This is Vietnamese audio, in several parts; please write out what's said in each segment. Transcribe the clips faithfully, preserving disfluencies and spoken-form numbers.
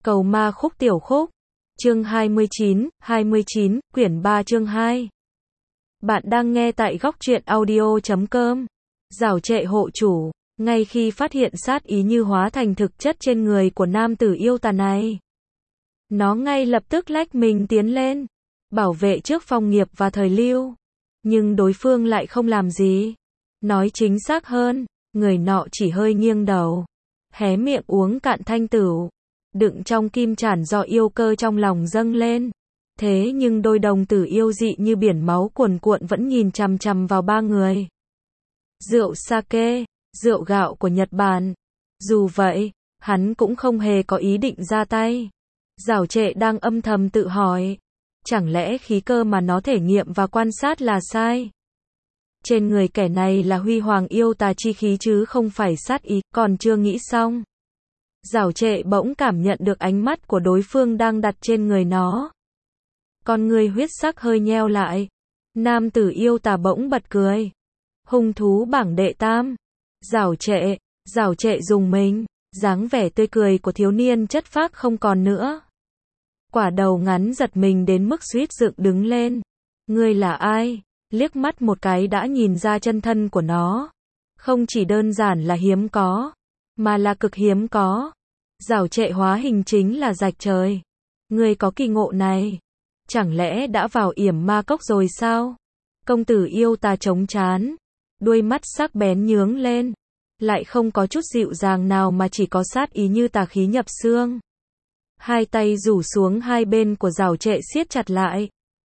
Cầu ma khúc tiểu khúc. Chương hai mươi chín, hai mươi chín, quyển ba chương hai. Bạn đang nghe tại góc truyện audio chấm com. Giảo trệ hộ chủ, ngay khi phát hiện sát ý như hóa thành thực chất trên người của nam tử yêu tà này, nó ngay lập tức lách mình tiến lên, bảo vệ trước Phong Nghiệp và Thời Lưu. Nhưng đối phương lại không làm gì. Nói chính xác hơn, người nọ chỉ hơi nghiêng đầu, hé miệng uống cạn thanh tửu, đựng trong kim chản do yêu cơ trong lòng dâng lên. Thế nhưng đôi đồng tử yêu dị như biển máu cuồn cuộn vẫn nhìn chằm chằm vào ba người. Rượu sake, rượu gạo của Nhật Bản. Dù vậy, hắn cũng không hề có ý định ra tay. Giảo trệ đang âm thầm tự hỏi, chẳng lẽ khí cơ mà nó thể nghiệm và quan sát là sai? Trên người kẻ này là huy hoàng yêu tà chi khí chứ không phải sát ý. Còn chưa nghĩ xong, Giảo trệ bỗng cảm nhận được ánh mắt của đối phương đang đặt trên người nó. Con người huyết sắc hơi nheo lại. Nam tử yêu tà bỗng bật cười. Hung thú bảng đệ tam. Giảo trệ, giảo trệ dùng mình, dáng vẻ tươi cười của thiếu niên chất phác không còn nữa. Quả đầu ngắn giật mình đến mức suýt dựng đứng lên. Ngươi là ai? Liếc mắt một cái đã nhìn ra chân thân của nó. Không chỉ đơn giản là hiếm có, mà là cực hiếm có. Giảo trệ hóa hình chính là rạch trời. Ngươi có kỳ ngộ này, chẳng lẽ đã vào yểm ma cốc rồi sao? Công tử yêu tà chống chán, đuôi mắt sắc bén nhướng lên, lại không có chút dịu dàng nào mà chỉ có sát ý như tà khí nhập xương. Hai tay rủ xuống hai bên của giảo trệ siết chặt lại,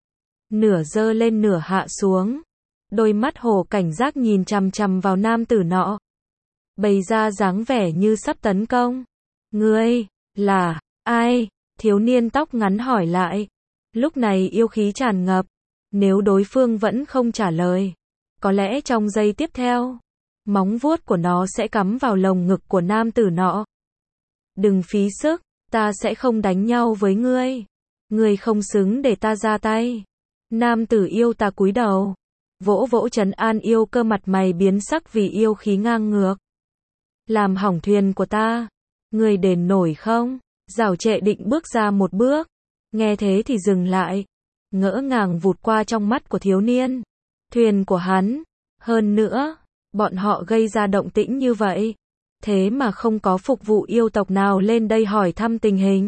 nửa giơ lên nửa hạ xuống, đôi mắt hồ cảnh giác nhìn chằm chằm vào nam tử nọ, bày ra dáng vẻ như sắp tấn công. Ngươi là ai? Thiếu niên tóc ngắn hỏi lại. Lúc này yêu khí tràn ngập, nếu đối phương vẫn không trả lời, có lẽ trong giây tiếp theo, móng vuốt của nó sẽ cắm vào lồng ngực của nam tử nọ. Đừng phí sức, ta sẽ không đánh nhau với ngươi. Ngươi không xứng để ta ra tay. Nam tử yêu tà cúi đầu, vỗ vỗ trấn an yêu cơ, mặt mày biến sắc vì yêu khí ngang ngược. Làm hỏng thuyền của ta, ngươi đền nổi không? Giảo trệ định bước ra một bước, nghe thế thì dừng lại, ngỡ ngàng vụt qua trong mắt của thiếu niên. Thuyền của hắn, hơn nữa, bọn họ gây ra động tĩnh như vậy, thế mà không có phục vụ yêu tộc nào lên đây hỏi thăm tình hình.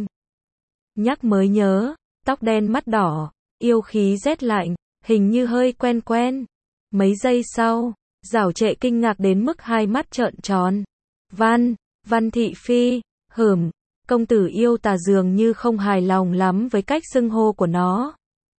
Nhắc mới nhớ, tóc đen mắt đỏ, yêu khí rét lạnh, hình như hơi quen quen. Mấy giây sau, giảo trệ kinh ngạc đến mức hai mắt trợn tròn. Văn, Văn Thị Phi, hửm, công tử yêu tà dường như không hài lòng lắm với cách xưng hô của nó.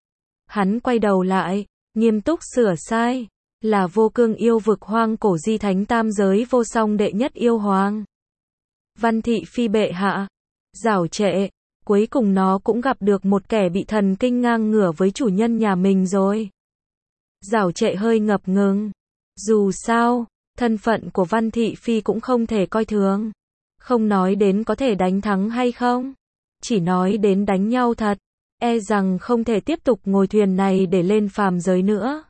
Hắn quay đầu lại, nghiêm túc sửa sai, là vô cương yêu vực hoang cổ di thánh tam giới vô song đệ nhất yêu hoàng. Văn Thị Phi bệ hạ. Giảo trệ, cuối cùng nó cũng gặp được một kẻ bị thần kinh ngang ngửa với chủ nhân nhà mình rồi. Giảo trệ hơi ngập ngừng. Dù sao, thân phận của Văn Thị Phi cũng không thể coi thường. Không nói đến có thể đánh thắng hay không, chỉ nói đến đánh nhau thật, e rằng không thể tiếp tục ngồi thuyền này để lên phàm giới nữa.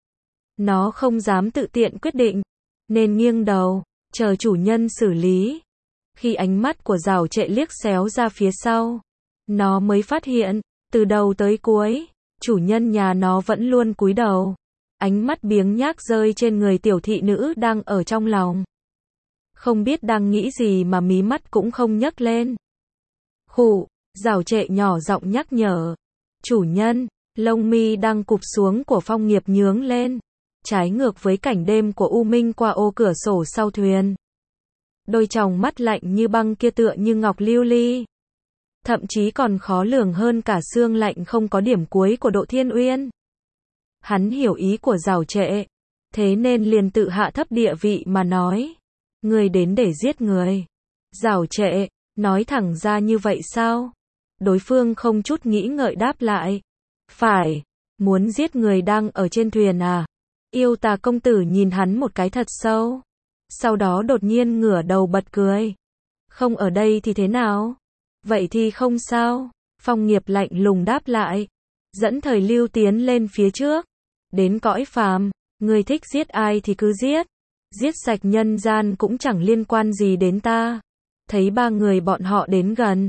Nó không dám tự tiện quyết định, nên nghiêng đầu, chờ chủ nhân xử lý. Khi ánh mắt của giảo trệ liếc xéo ra phía sau, nó mới phát hiện, từ đầu tới cuối, chủ nhân nhà nó vẫn luôn cúi đầu. Ánh mắt biếng nhác rơi trên người tiểu thị nữ đang ở trong lòng. Không biết đang nghĩ gì mà mí mắt cũng không nhấc lên. Khụ, giảo trệ nhỏ giọng nhắc nhở. Chủ nhân, lông mi đang cụp xuống của Phong Nghiệp nhướng lên, trái ngược với cảnh đêm của U Minh qua ô cửa sổ sau thuyền. Đôi tròng mắt lạnh như băng kia tựa như ngọc lưu ly, thậm chí còn khó lường hơn cả xương lạnh không có điểm cuối của Độ Thiên Uyên. Hắn hiểu ý của giảo trệ, thế nên liền tự hạ thấp địa vị mà nói. Ngươi đến để giết người. Giảo trệ, nói thẳng ra như vậy sao? Đối phương không chút nghĩ ngợi đáp lại. Phải, muốn giết người đang ở trên thuyền à? Yêu tà công tử nhìn hắn một cái thật sâu, sau đó đột nhiên ngửa đầu bật cười. Không ở đây thì thế nào? Vậy thì không sao. Phong Nghiệp lạnh lùng đáp lại, dẫn Thời Lưu tiến lên phía trước. Đến cõi phàm, ngươi thích giết ai thì cứ giết. Giết sạch nhân gian cũng chẳng liên quan gì đến ta. Thấy ba người bọn họ đến gần,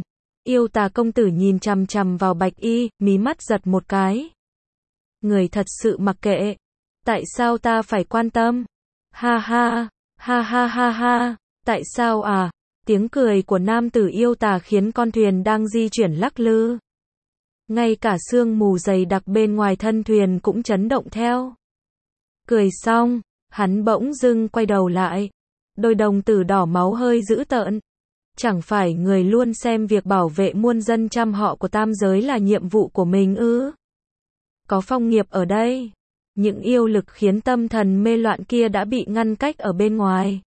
Yêu tà công tử nhìn chằm chằm vào Bạch Y, mí mắt giật một cái. Người thật sự mặc kệ. Tại sao ta phải quan tâm? Ha ha, ha ha ha ha, tại sao à? Tiếng cười của nam tử yêu tà khiến con thuyền đang di chuyển lắc lư. Ngay cả sương mù dày đặc bên ngoài thân thuyền cũng chấn động theo. Cười xong, hắn bỗng dưng quay đầu lại. Đôi đồng tử đỏ máu hơi dữ tợn. Chẳng phải người luôn xem việc bảo vệ muôn dân trăm họ của tam giới là nhiệm vụ của mình ư? Có Phong Nghiệp ở đây. Những yêu lực khiến tâm thần mê loạn kia đã bị ngăn cách ở bên ngoài.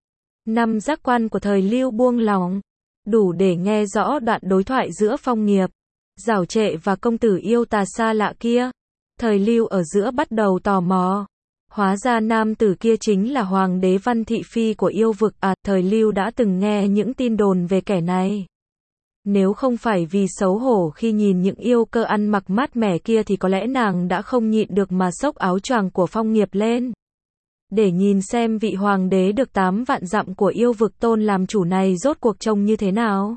Năm giác quan của thời Lưu buông lỏng, đủ để nghe rõ đoạn đối thoại giữa Phong Nghiệp, Giảo Trệ và công tử yêu tà xa lạ kia. Thời Lưu ở giữa bắt đầu tò mò. Hóa ra nam tử kia chính là Hoàng đế Văn Thị Phi của yêu vực à, thời Lưu đã từng nghe những tin đồn về kẻ này. Nếu không phải vì xấu hổ khi nhìn những yêu cơ ăn mặc mát mẻ kia thì có lẽ nàng đã không nhịn được mà xốc áo choàng của Phong Nghiệp lên. Để nhìn xem vị hoàng đế được tám vạn dặm của yêu vực tôn làm chủ này rốt cuộc trông như thế nào.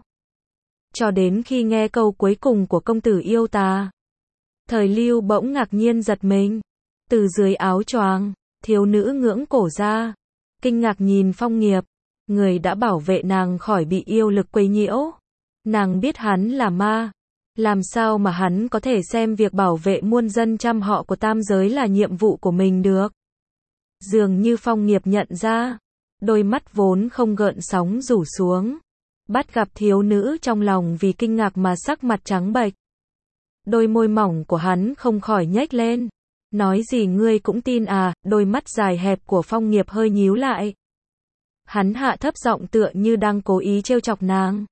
Cho đến khi nghe câu cuối cùng của công tử yêu tà, thời Lưu bỗng ngạc nhiên giật mình. Từ dưới áo choàng, thiếu nữ ngưỡng cổ ra, kinh ngạc nhìn Phong Nghiệp, người đã bảo vệ nàng khỏi bị yêu lực quấy nhiễu. Nàng biết hắn là ma, làm sao mà hắn có thể xem việc bảo vệ muôn dân trăm họ của tam giới là nhiệm vụ của mình được. Dường như Phong Nghiệp nhận ra, đôi mắt vốn không gợn sóng rủ xuống, bắt gặp thiếu nữ trong lòng vì kinh ngạc mà sắc mặt trắng bệch. Đôi môi mỏng của hắn không khỏi nhếch lên. Nói gì ngươi cũng tin à? Đôi mắt dài hẹp của Phong Nghiệp hơi nhíu lại. Hắn hạ thấp giọng tựa như đang cố ý trêu chọc nàng.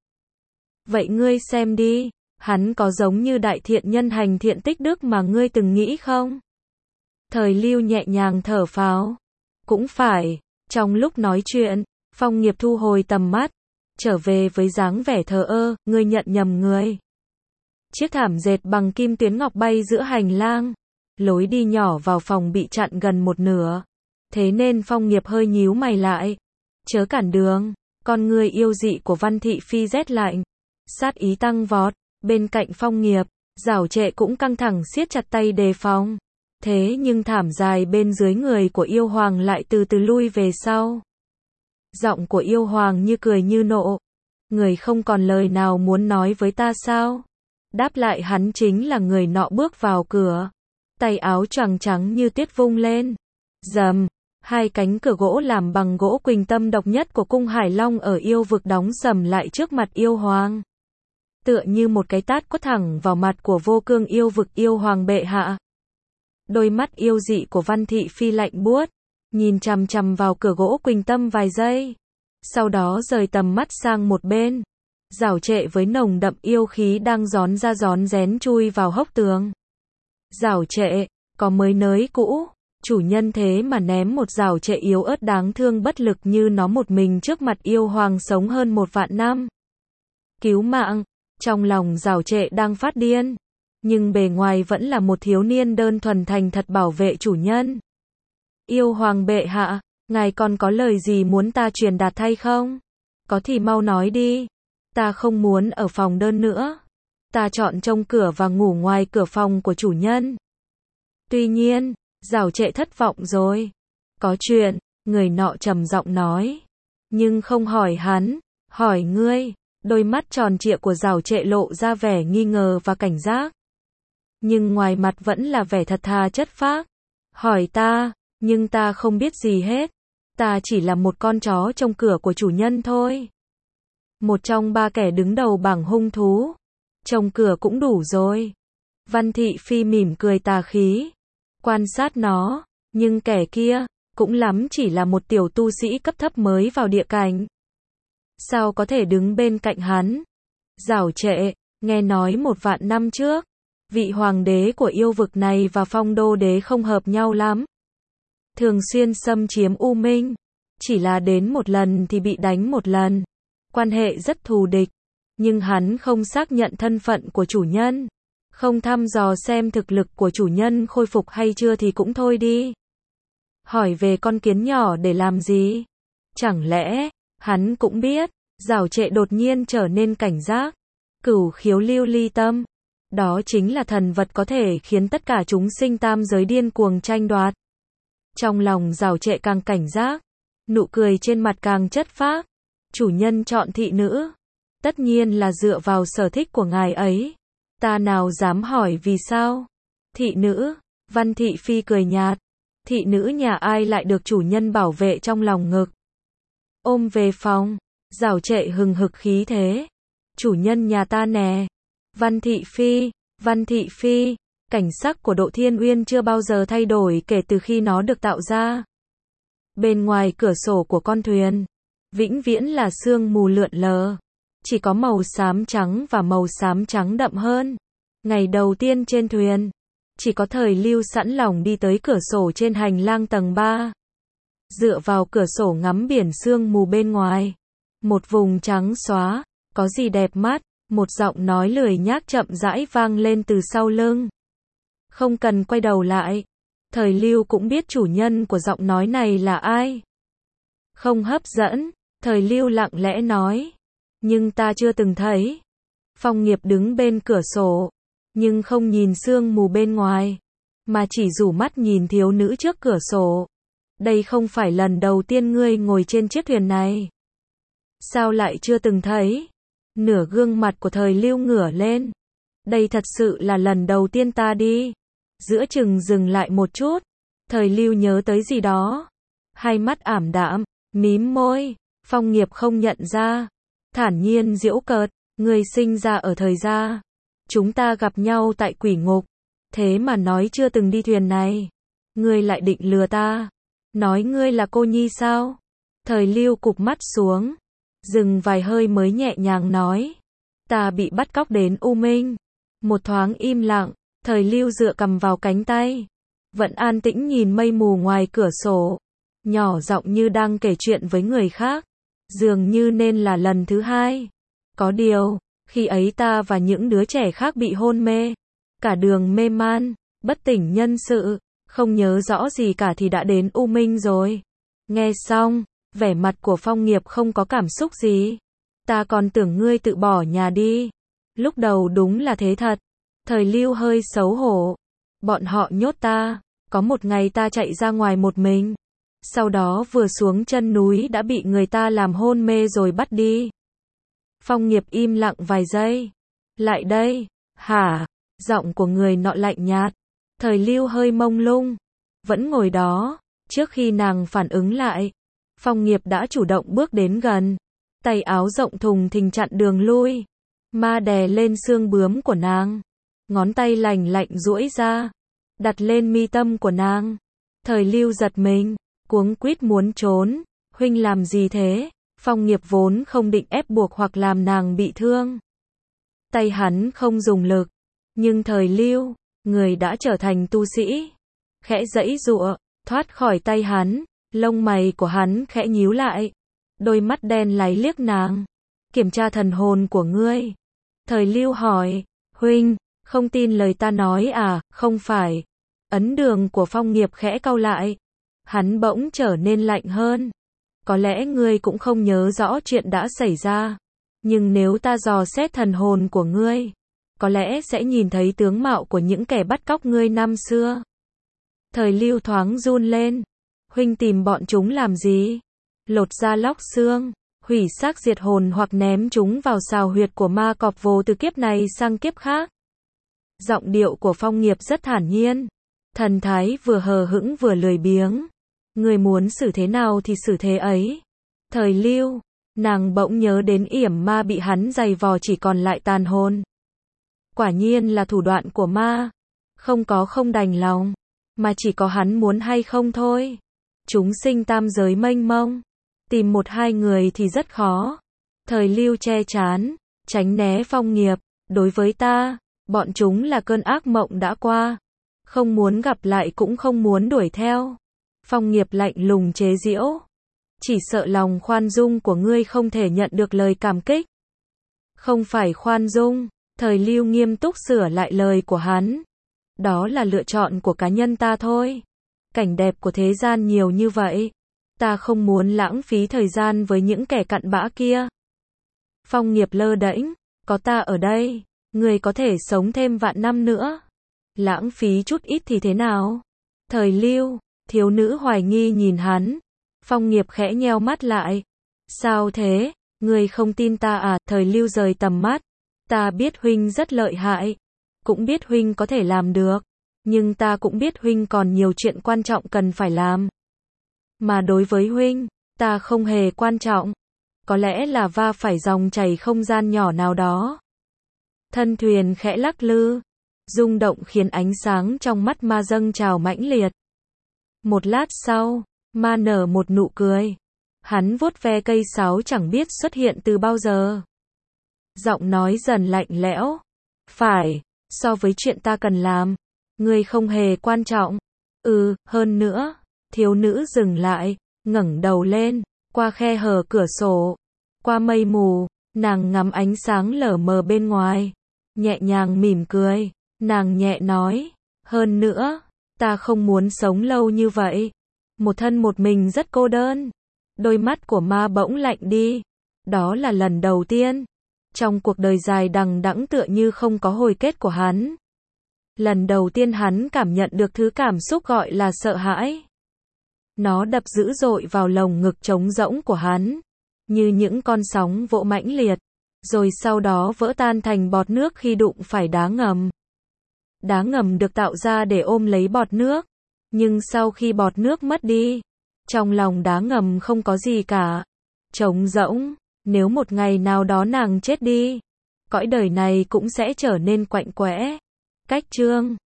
Vậy ngươi xem đi, hắn có giống như đại thiện nhân hành thiện tích đức mà ngươi từng nghĩ không? Thời Lưu nhẹ nhàng thở phào. Cũng phải. Trong lúc nói chuyện, Phong Nghiệp thu hồi tầm mắt, trở về với dáng vẻ thờ ơ. Ngươi nhận nhầm người. Chiếc thảm dệt bằng kim tuyến ngọc bay giữa hành lang. Lối đi nhỏ vào phòng bị chặn gần một nửa. Thế nên Phong Nghiệp hơi nhíu mày lại. Chớ cản đường. Con người yêu dị của Văn Thị Phi rét lạnh. Sát ý tăng vọt. Bên cạnh Phong Nghiệp, Giảo Trệ cũng căng thẳng siết chặt tay đề phòng. Thế nhưng thảm dài bên dưới người của yêu hoàng lại từ từ lui về sau. Giọng của yêu hoàng như cười như nộ. Người không còn lời nào muốn nói với ta sao? Đáp lại hắn chính là người nọ bước vào cửa. Tay áo choàng trắng như tuyết vung lên. Rầm, hai cánh cửa gỗ làm bằng gỗ quỳnh tâm độc nhất của cung Hải Long ở yêu vực đóng sầm lại trước mặt yêu hoàng. Tựa như một cái tát quất thẳng vào mặt của vô cương yêu vực yêu hoàng bệ hạ. Đôi mắt yêu dị của Văn Thị Phi lạnh buốt, nhìn chằm chằm vào cửa gỗ quỳnh tâm vài giây. Sau đó rời tầm mắt sang một bên. Giảo Trệ với nồng đậm yêu khí đang gión ra gión rén chui vào hốc tường. Giảo Trệ, có mới nới cũ, chủ nhân thế mà ném một Giảo Trệ yếu ớt đáng thương bất lực như nó một mình trước mặt yêu hoàng sống hơn một vạn năm. Cứu mạng, trong lòng Giảo Trệ đang phát điên, nhưng bề ngoài vẫn là một thiếu niên đơn thuần thành thật bảo vệ chủ nhân. Yêu hoàng bệ hạ, ngài còn có lời gì muốn ta truyền đạt hay không? Có thì mau nói đi. Ta không muốn ở phòng đơn nữa. Ta chọn trông cửa và ngủ ngoài cửa phòng của chủ nhân. Tuy nhiên, Giảo Trệ thất vọng rồi. Có chuyện, người nọ trầm giọng nói. Nhưng không hỏi hắn, hỏi ngươi. Đôi mắt tròn trịa của Giảo Trệ lộ ra vẻ nghi ngờ và cảnh giác. Nhưng ngoài mặt vẫn là vẻ thật thà chất phác. Hỏi ta, nhưng ta không biết gì hết. Ta chỉ là một con chó trông cửa của chủ nhân thôi. Một trong ba kẻ đứng đầu bảng hung thú. Trông cửa cũng đủ rồi. Văn Thị Phi mỉm cười tà khí. Quan sát nó, nhưng kẻ kia, cũng lắm chỉ là một tiểu tu sĩ cấp thấp mới vào địa cảnh. Sao có thể đứng bên cạnh hắn? Giảo Trệ, nghe nói một vạn năm trước, vị hoàng đế của yêu vực này và Phong Đô đế không hợp nhau lắm. Thường xuyên xâm chiếm U Minh. Chỉ là đến một lần thì bị đánh một lần. Quan hệ rất thù địch. Nhưng hắn không xác nhận thân phận của chủ nhân. Không thăm dò xem thực lực của chủ nhân khôi phục hay chưa thì cũng thôi đi. Hỏi về con kiến nhỏ để làm gì? Chẳng lẽ, hắn cũng biết? Giảo Trệ đột nhiên trở nên cảnh giác. Cửu khiếu lưu ly tâm. Đó chính là thần vật có thể khiến tất cả chúng sinh tam giới điên cuồng tranh đoạt. Trong lòng Giảo Trệ càng cảnh giác, nụ cười trên mặt càng chất phác. Chủ nhân chọn thị nữ, tất nhiên là dựa vào sở thích của ngài ấy. Ta nào dám hỏi vì sao? Thị nữ, Văn Thị Phi cười nhạt. Thị nữ nhà ai lại được chủ nhân bảo vệ trong lòng ngực? Ôm về phòng, Giảo Trệ hừng hực khí thế. Chủ nhân nhà ta nè. Văn Thị Phi, Văn Thị Phi, cảnh sắc của Độ Thiên Uyên chưa bao giờ thay đổi kể từ khi nó được tạo ra. Bên ngoài cửa sổ của con thuyền, vĩnh viễn là sương mù lượn lờ, chỉ có màu xám trắng và màu xám trắng đậm hơn. Ngày đầu tiên trên thuyền, chỉ có Thời Lưu sẵn lòng đi tới cửa sổ trên hành lang tầng ba. Dựa vào cửa sổ ngắm biển sương mù bên ngoài. Một vùng trắng xóa, có gì đẹp mắt, một giọng nói lười nhác chậm rãi vang lên từ sau lưng. Không cần quay đầu lại. Thời Lưu cũng biết chủ nhân của giọng nói này là ai. Không hấp dẫn, Thời Lưu lặng lẽ nói. Nhưng ta chưa từng thấy. Phong Nghiệp đứng bên cửa sổ, nhưng không nhìn sương mù bên ngoài, mà chỉ rủ mắt nhìn thiếu nữ trước cửa sổ. Đây không phải lần đầu tiên ngươi ngồi trên chiếc thuyền này. Sao lại chưa từng thấy? Nửa gương mặt của Thời Lưu ngửa lên. Đây thật sự là lần đầu tiên ta đi. Giữa chừng dừng lại một chút. Thời Lưu nhớ tới gì đó. Hai mắt ảm đạm, mím môi. Phong Nghiệp không nhận ra. Thản nhiên giễu cợt. Ngươi sinh ra ở thời gia. Chúng ta gặp nhau tại quỷ ngục. Thế mà nói chưa từng đi thuyền này. Ngươi lại định lừa ta. Nói ngươi là cô nhi sao? Thời Lưu cụp mắt xuống. Dừng vài hơi mới nhẹ nhàng nói. Ta bị bắt cóc đến U Minh. Một thoáng im lặng. Thời Lưu dựa cầm vào cánh tay. Vẫn an tĩnh nhìn mây mù ngoài cửa sổ. Nhỏ giọng như đang kể chuyện với người khác. Dường như nên là lần thứ hai. Có điều, khi ấy ta và những đứa trẻ khác bị hôn mê. Cả đường mê man, bất tỉnh nhân sự. Không nhớ rõ gì cả thì đã đến U Minh rồi. Nghe xong, vẻ mặt của Phong Nghiệp không có cảm xúc gì. Ta còn tưởng ngươi tự bỏ nhà đi. Lúc đầu đúng là thế thật. Thời Lưu hơi xấu hổ. Bọn họ nhốt ta. Có một ngày ta chạy ra ngoài một mình. Sau đó vừa xuống chân núi đã bị người ta làm hôn mê rồi bắt đi. Phong Nghiệp im lặng vài giây. Lại đây. Hả? Giọng của người nọ lạnh nhạt. Thời Lưu hơi mông lung. Vẫn ngồi đó. Trước khi nàng phản ứng lại, Phong Nghiệp đã chủ động bước đến gần. Tay áo rộng thùng thình chặn đường lui. Ma đè lên xương bướm của nàng. Ngón tay lành lạnh duỗi ra. Đặt lên mi tâm của nàng. Thời Lưu giật mình. Cuống quýt muốn trốn. Huynh làm gì thế? Phong Nghiệp vốn không định ép buộc hoặc làm nàng bị thương. Tay hắn không dùng lực. Nhưng Thời Lưu, người đã trở thành tu sĩ, khẽ giãy giụa, thoát khỏi tay hắn. Lông mày của hắn khẽ nhíu lại. Đôi mắt đen láy liếc nàng. Kiểm tra thần hồn của ngươi. Thời Lưu hỏi. Huynh, không tin lời ta nói à? Không phải. Ấn đường của Phong Nghiệp khẽ cau lại. Hắn bỗng trở nên lạnh hơn. Có lẽ ngươi cũng không nhớ rõ chuyện đã xảy ra. Nhưng nếu ta dò xét thần hồn của ngươi, có lẽ sẽ nhìn thấy tướng mạo của những kẻ bắt cóc ngươi năm xưa. Thời Lưu thoáng run lên. Huynh tìm bọn chúng làm gì? Lột da lóc xương, hủy xác diệt hồn hoặc ném chúng vào sào huyệt của ma cọp vồ từ kiếp này sang kiếp khác. Giọng điệu của Phong Nghiệp rất thản nhiên. Thần thái vừa hờ hững vừa lười biếng. Người muốn xử thế nào thì xử thế ấy. Thời Lưu, nàng bỗng nhớ đến yểm ma bị hắn giày vò chỉ còn lại tàn hồn. Quả nhiên là thủ đoạn của ma. Không có không đành lòng, mà chỉ có hắn muốn hay không thôi. Chúng sinh tam giới mênh mông. Tìm một hai người thì rất khó. Thời Lưu che chán, tránh né Phong Nghiệp. Đối với ta, bọn chúng là cơn ác mộng đã qua. Không muốn gặp lại cũng không muốn đuổi theo. Phong Nghiệp lạnh lùng chế giễu. Chỉ sợ lòng khoan dung của ngươi không thể nhận được lời cảm kích. Không phải khoan dung. Thời Lưu nghiêm túc sửa lại lời của hắn. Đó là lựa chọn của cá nhân ta thôi. Cảnh đẹp của thế gian nhiều như vậy. Ta không muốn lãng phí thời gian với những kẻ cặn bã kia. Phong Nghiệp lơ đễnh. Có ta ở đây, người có thể sống thêm vạn năm nữa. Lãng phí chút ít thì thế nào? Thời Lưu, thiếu nữ hoài nghi nhìn hắn. Phong Nghiệp khẽ nheo mắt lại. Sao thế? Người không tin ta à? Thời Lưu rời tầm mắt. Ta biết huynh rất lợi hại. Cũng biết huynh có thể làm được. Nhưng ta cũng biết huynh còn nhiều chuyện quan trọng cần phải làm. Mà đối với huynh, ta không hề quan trọng. Có lẽ là va phải dòng chảy không gian nhỏ nào đó. Thân thuyền khẽ lắc lư. Rung động khiến ánh sáng trong mắt ma dâng trào mãnh liệt. Một lát sau, ma nở một nụ cười. Hắn vuốt ve cây sáo chẳng biết xuất hiện từ bao giờ. Giọng nói dần lạnh lẽo. Phải, so với chuyện ta cần làm, ngươi không hề quan trọng. Ừ, hơn nữa, thiếu nữ dừng lại, ngẩng đầu lên, qua khe hở cửa sổ, qua mây mù, nàng ngắm ánh sáng lờ mờ bên ngoài, nhẹ nhàng mỉm cười, nàng nhẹ nói, hơn nữa, ta không muốn sống lâu như vậy, một thân một mình rất cô đơn. Đôi mắt của ma bỗng lạnh đi, đó là lần đầu tiên, trong cuộc đời dài đằng đẵng tựa như không có hồi kết của hắn. Lần đầu tiên hắn cảm nhận được thứ cảm xúc gọi là sợ hãi. Nó đập dữ dội vào lồng ngực trống rỗng của hắn, như những con sóng vỗ mãnh liệt, rồi sau đó vỡ tan thành bọt nước khi đụng phải đá ngầm. Đá ngầm được tạo ra để ôm lấy bọt nước, nhưng sau khi bọt nước mất đi, trong lòng đá ngầm không có gì cả. Trống rỗng, nếu một ngày nào đó nàng chết đi, cõi đời này cũng sẽ trở nên quạnh quẽ. Cách chương